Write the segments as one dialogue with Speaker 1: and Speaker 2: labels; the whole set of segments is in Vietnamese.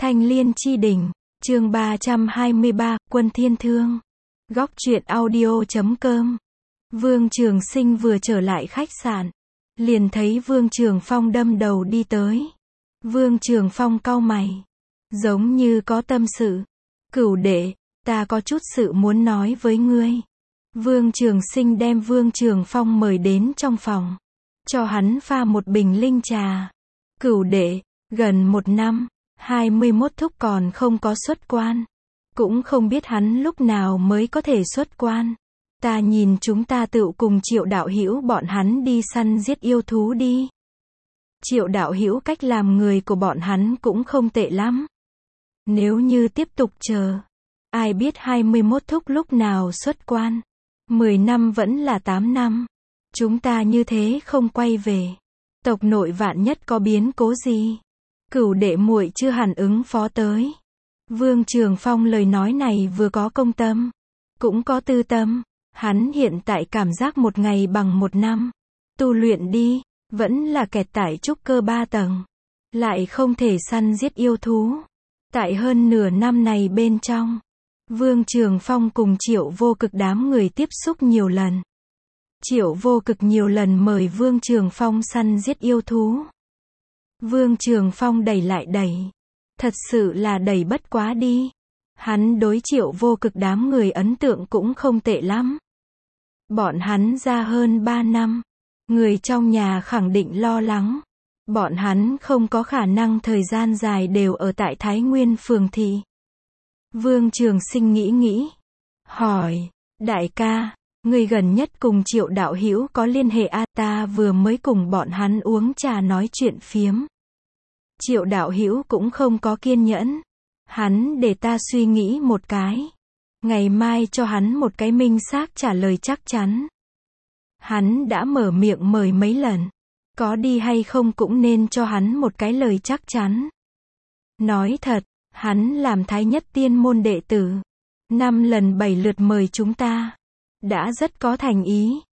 Speaker 1: Thanh Liên Chi Đỉnh, chương 323, Quân Thiên Thương. Góc truyện audio.com. Vương Trường Sinh vừa trở lại khách sạn, liền thấy Vương Trường Phong đâm đầu đi tới. Vương Trường Phong cau mày, giống như có tâm sự. Cửu đệ, ta có chút sự muốn nói với ngươi. Vương Trường Sinh đem Vương Trường Phong mời đến trong phòng, cho hắn pha một bình linh trà. Cửu đệ, gần 1 năm, 21 thúc còn không có xuất quan. Cũng không biết hắn lúc nào mới có thể xuất quan. Ta nhìn chúng ta tựu cùng Triệu đạo hữu bọn hắn đi săn giết yêu thú đi. Triệu đạo hữu cách làm người của bọn hắn cũng không tệ lắm. Nếu như tiếp tục chờ, ai biết 21 thúc lúc nào xuất quan. 10 năm vẫn là 8 năm. Chúng ta như thế không quay về, tộc nội vạn nhất có biến cố gì, Cửu đệ muội chưa hẳn ứng phó tới. Vương Trường Phong lời nói này vừa có công tâm, cũng có tư tâm. Hắn hiện tại cảm giác 1 ngày bằng 1 năm. Tu luyện đi, vẫn là kẹt tại trúc cơ 3 tầng. Lại không thể săn giết yêu thú. Tại hơn nửa năm này bên trong, Vương Trường Phong cùng Triệu Vô Cực đám người tiếp xúc nhiều lần. Triệu Vô Cực nhiều lần mời Vương Trường Phong săn giết yêu thú. Vương Trường Phong đẩy lại đẩy. Thật sự là đẩy bất quá đi. Hắn đối Triệu Vô Cực đám người ấn tượng cũng không tệ lắm. Bọn hắn ra hơn 3 năm. Người trong nhà khẳng định lo lắng. Bọn hắn không có khả năng thời gian dài đều ở tại Thái Nguyên phường thị. Vương Trường Sinh nghĩ. Hỏi, đại ca, người gần nhất cùng Triệu đạo hữu có liên hệ à? Ta vừa mới cùng bọn hắn uống trà nói chuyện phiếm. Triệu đạo hữu cũng không có kiên nhẫn. Hắn để ta suy nghĩ một cái. Ngày mai cho hắn một cái minh xác trả lời chắc chắn. Hắn đã mở miệng mời mấy lần. Có đi hay không cũng nên cho hắn một cái lời chắc chắn. Nói thật, hắn làm Thái Nhất Tiên môn đệ tử. 5 lần 7 lượt mời chúng ta. Đã rất có thành ý.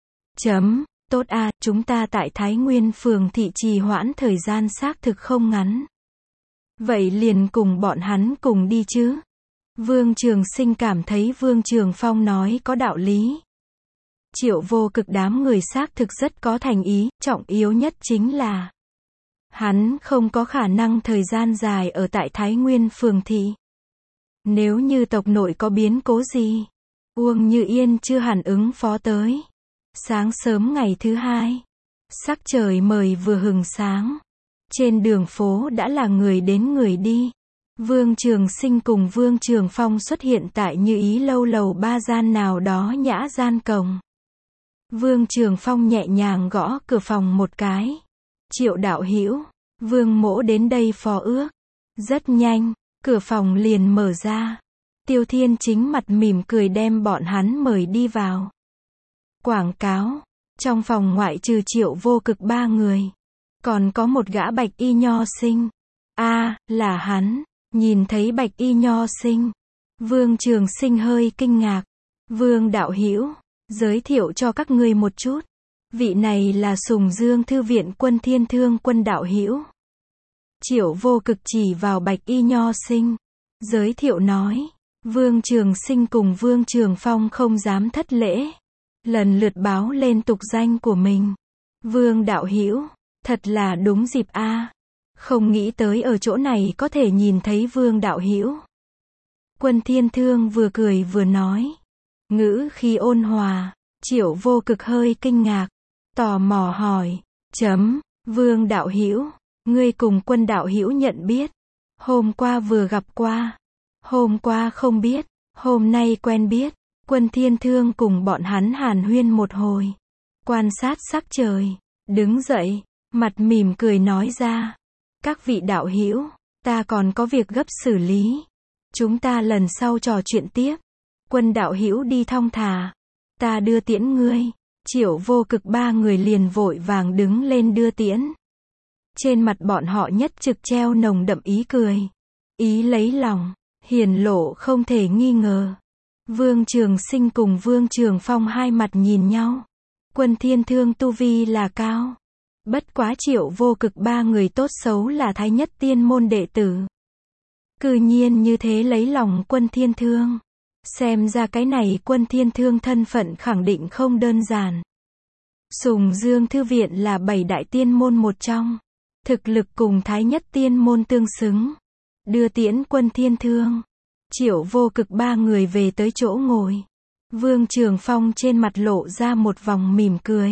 Speaker 1: Tốt à, chúng ta tại Thái Nguyên phường thị trì hoãn thời gian xác thực không ngắn. Vậy liền cùng bọn hắn cùng đi chứ. Vương Trường Sinh cảm thấy Vương Trường Phong nói có đạo lý. Triệu Vô Cực đám người xác thực rất có thành ý, trọng yếu nhất chính là hắn không có khả năng thời gian dài ở tại Thái Nguyên phường thị. Nếu như tộc nội có biến cố gì, Uông Như Yên chưa hẳn ứng phó tới. Sáng sớm ngày thứ 2, sắc trời mời vừa hừng sáng. Trên đường phố đã là người đến người đi. Vương Trường Sinh cùng Vương Trường Phong xuất hiện tại Như Ý lâu lầu 3 gian nào đó nhã gian cổng. Vương Trường Phong nhẹ nhàng gõ cửa phòng một cái. Triệu đạo hữu, Vương mỗ đến đây phó ước. Rất nhanh, cửa phòng liền mở ra. Tiêu Thiên Chính mặt mỉm cười đem bọn hắn mời đi vào. Quảng cáo, trong phòng ngoại trừ Triệu Vô Cực 3 người, còn có một gã bạch y nho sinh. Là hắn. Nhìn thấy bạch y nho sinh, Vương Trường Sinh hơi kinh ngạc. Vương đạo hữu, giới thiệu cho các ngươi một chút. Vị này là Sùng Dương Thư viện Quân Thiên Thương Quân đạo hữu. Triệu Vô Cực chỉ vào bạch y nho sinh, giới thiệu nói. Vương Trường Sinh cùng Vương Trường Phong không dám thất lễ, lần lượt báo lên tục danh của mình. Vương đạo hữu, thật là đúng dịp a. Không nghĩ tới ở chỗ này có thể nhìn thấy Vương đạo hữu. Quân Thiên Thương vừa cười vừa nói, ngữ khí ôn hòa. Triệu Vô Cực hơi kinh ngạc, tò mò hỏi, Vương đạo hữu, ngươi cùng Quân đạo hữu nhận biết? Hôm qua vừa gặp qua. Hôm qua không biết, hôm nay quen biết. Quân Thiên Thương cùng bọn hắn hàn huyên một hồi, quan sát sắc trời, đứng dậy, mặt mỉm cười nói ra. Các vị đạo hữu, ta còn có việc gấp xử lý. Chúng ta lần sau trò chuyện tiếp. Quân đạo hữu đi thong thả, ta đưa tiễn ngươi. Triệu Vô Cực 3 người liền vội vàng đứng lên đưa tiễn. Trên mặt bọn họ nhất trực treo nồng đậm ý cười, ý lấy lòng, hiển lộ không thể nghi ngờ. Vương Trường Sinh cùng Vương Trường Phong hai mặt nhìn nhau. Quân Thiên Thương tu vi là cao. Bất quá Triệu Vô Cực 3 người tốt xấu là Thái Nhất Tiên môn đệ tử. Cư nhiên như thế lấy lòng Quân Thiên Thương. Xem ra cái này Quân Thiên Thương thân phận khẳng định không đơn giản. Sùng Dương Thư Viện là 7 đại tiên môn một trong. Thực lực cùng Thái Nhất Tiên Môn tương xứng. Đưa tiễn Quân Thiên Thương. Triệu Vô Cực ba người về tới chỗ ngồi. Vương Trường Phong trên mặt lộ ra một vòng mỉm cười.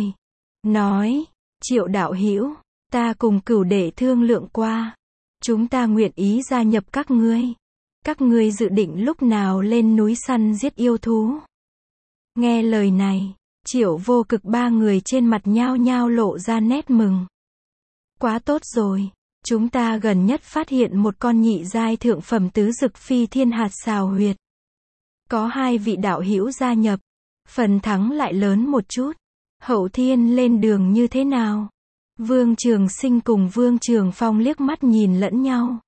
Speaker 1: Nói, Triệu đạo hữu, ta cùng Cửu đệ thương lượng qua. Chúng ta nguyện ý gia nhập các ngươi. Các ngươi dự định lúc nào lên núi săn giết yêu thú? Nghe lời này, Triệu Vô Cực ba người trên mặt nhao nhao lộ ra nét mừng. Quá tốt rồi, chúng ta gần nhất phát hiện một con nhị giai thượng phẩm tứ dực phi thiên hạt xào huyệt. Có 2 vị đạo hữu gia nhập, phần thắng lại lớn một chút. Hậu thiên lên đường như thế nào? Vương Trường Sinh cùng Vương Trường Phong liếc mắt nhìn lẫn nhau.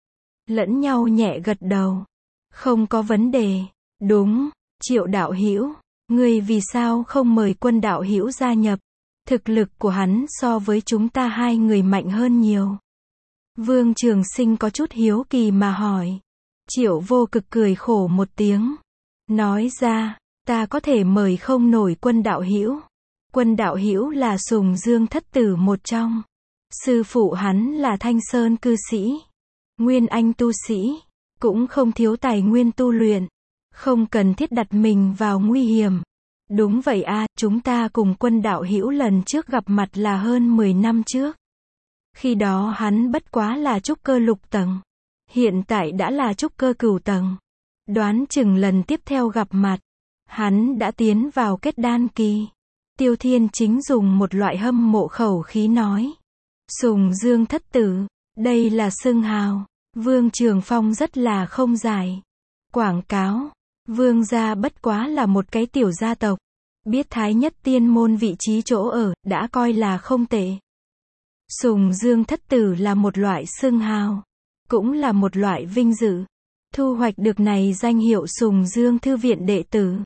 Speaker 1: Lẫn nhau nhẹ gật đầu. Không có vấn đề. Đúng, Triệu đạo hữu, ngươi vì sao không mời Quân đạo hữu gia nhập? Thực lực của hắn so với chúng ta 2 người mạnh hơn nhiều. Vương Trường Sinh có chút hiếu kỳ mà hỏi. Triệu Vô Cực cười khổ một tiếng. Nói ra, ta có thể mời không nổi Quân đạo hữu. Quân đạo hữu là Sùng Dương thất tử một trong. Sư phụ hắn là Thanh Sơn cư sĩ. Nguyên Anh tu sĩ. Cũng không thiếu tài nguyên tu luyện. Không cần thiết đặt mình vào nguy hiểm. Đúng vậy a, chúng ta cùng Quân đạo hữu lần trước gặp mặt là hơn 10 năm trước. Khi đó hắn bất quá là trúc cơ lục tầng. Hiện tại đã là trúc cơ cửu tầng. Đoán chừng lần tiếp theo gặp mặt, hắn đã tiến vào kết đan kỳ. Tiêu Thiên Chính dùng một loại hâm mộ khẩu khí nói. Sùng Dương thất tử, đây là xưng hào. Vương Trường Phong rất là không giải. Quảng cáo, Vương gia bất quá là một cái tiểu gia tộc. Biết Thái Nhất Tiên Môn vị trí chỗ ở, đã coi là không tệ. Sùng Dương thất tử là một loại xưng hào. Cũng là một loại vinh dự. Thu hoạch được này danh hiệu Sùng Dương Thư Viện đệ tử.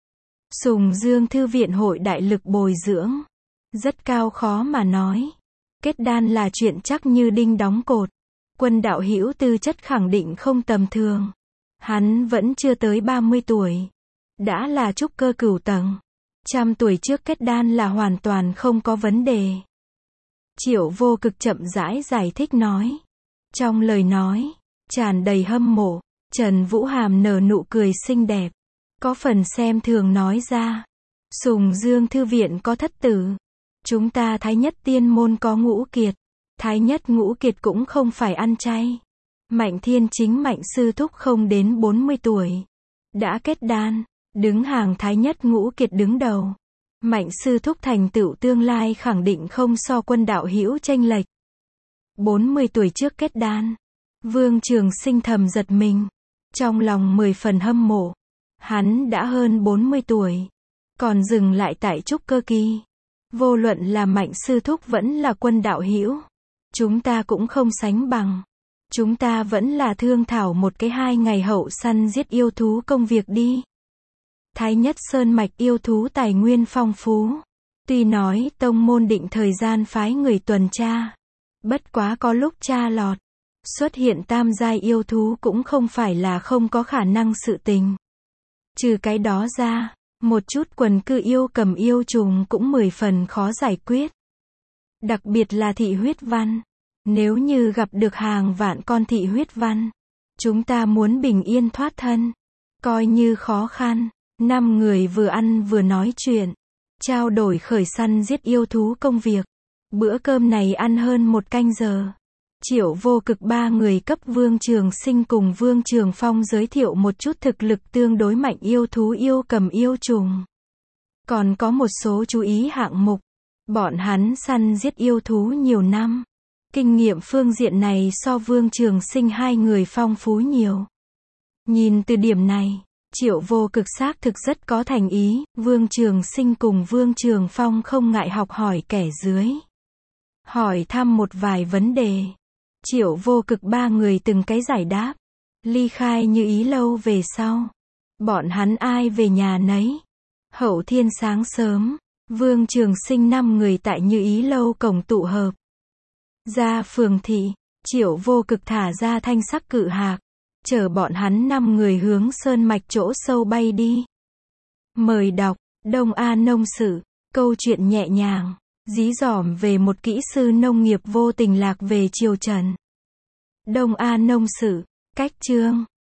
Speaker 1: Sùng Dương Thư Viện hội đại lực bồi dưỡng. Rất cao khó mà nói. Kết đan là chuyện chắc như đinh đóng cột. Quân đạo hữu tư chất khẳng định không tầm thường. Hắn vẫn chưa tới 30 tuổi. Đã là trúc cơ cửu tầng. 100 tuổi trước kết đan là hoàn toàn không có vấn đề. Triệu Vô Cực chậm rãi giải thích nói. Trong lời nói, tràn đầy hâm mộ. Trần Vũ Hàm nở nụ cười xinh đẹp. Có phần xem thường nói ra. Sùng Dương Thư Viện có thất tử. Chúng ta Thái Nhất Tiên Môn có ngũ kiệt. Thái Nhất ngũ kiệt cũng không phải ăn chay. Mạnh Thiên Chính Mạnh sư thúc không đến 40 tuổi. Đã kết đan. Đứng hàng Thái Nhất ngũ kiệt đứng đầu. Mạnh sư thúc thành tựu tương lai khẳng định không so Quân đạo hữu chênh lệch. 40 tuổi trước kết đan. Vương Trường Sinh thầm giật mình. Trong lòng 10 phần hâm mộ. Hắn đã hơn 40 tuổi. Còn dừng lại tại trúc cơ kỳ. Vô luận là Mạnh sư thúc vẫn là Quân đạo hữu. Chúng ta cũng không sánh bằng. Chúng ta vẫn là thương thảo một cái 2 ngày hậu săn giết yêu thú công việc đi. Thái Nhất Sơn mạch yêu thú tài nguyên phong phú. Tuy nói tông môn định thời gian phái người tuần tra. Bất quá có lúc tra lọt. Xuất hiện tam giai yêu thú cũng không phải là không có khả năng sự tình. Trừ cái đó ra, một chút quần cư yêu cầm yêu trùng cũng 10 phần khó giải quyết. Đặc biệt là thị huyết văn. Nếu như gặp được hàng vạn con thị huyết văn, chúng ta muốn bình yên thoát thân, coi như khó khăn. 5 người vừa ăn vừa nói chuyện, trao đổi khởi săn giết yêu thú công việc. Bữa cơm này ăn hơn 1 canh giờ. Triệu Vô Cực ba người cấp Vương Trường Sinh cùng Vương Trường Phong giới thiệu một chút thực lực tương đối mạnh yêu thú yêu cầm yêu trùng. Còn có một số chú ý hạng mục. Bọn hắn săn giết yêu thú nhiều năm. Kinh nghiệm phương diện này so Vương Trường Sinh 2 người phong phú nhiều. Nhìn từ điểm này, Triệu Vô Cực xác thực rất có thành ý. Vương Trường Sinh cùng Vương Trường Phong không ngại học hỏi kẻ dưới. Hỏi thăm một vài vấn đề. Triệu Vô Cực ba người từng cái giải đáp. Ly khai Như Ý lâu về sau. Bọn hắn ai về nhà nấy. Hậu thiên sáng sớm, Vương Trường Sinh 5 người tại Như Ý lâu cổng tụ hợp. Ra phường thị, Triệu Vô Cực thả ra thanh sắc cự hạc. chở bọn hắn 5 người hướng sơn mạch chỗ sâu bay đi. Mời đọc, Đông A Nông Sự, câu chuyện nhẹ nhàng, dí dỏm về một kỹ sư nông nghiệp vô tình lạc về triều Trần. Đông A Nông Sự, cách chương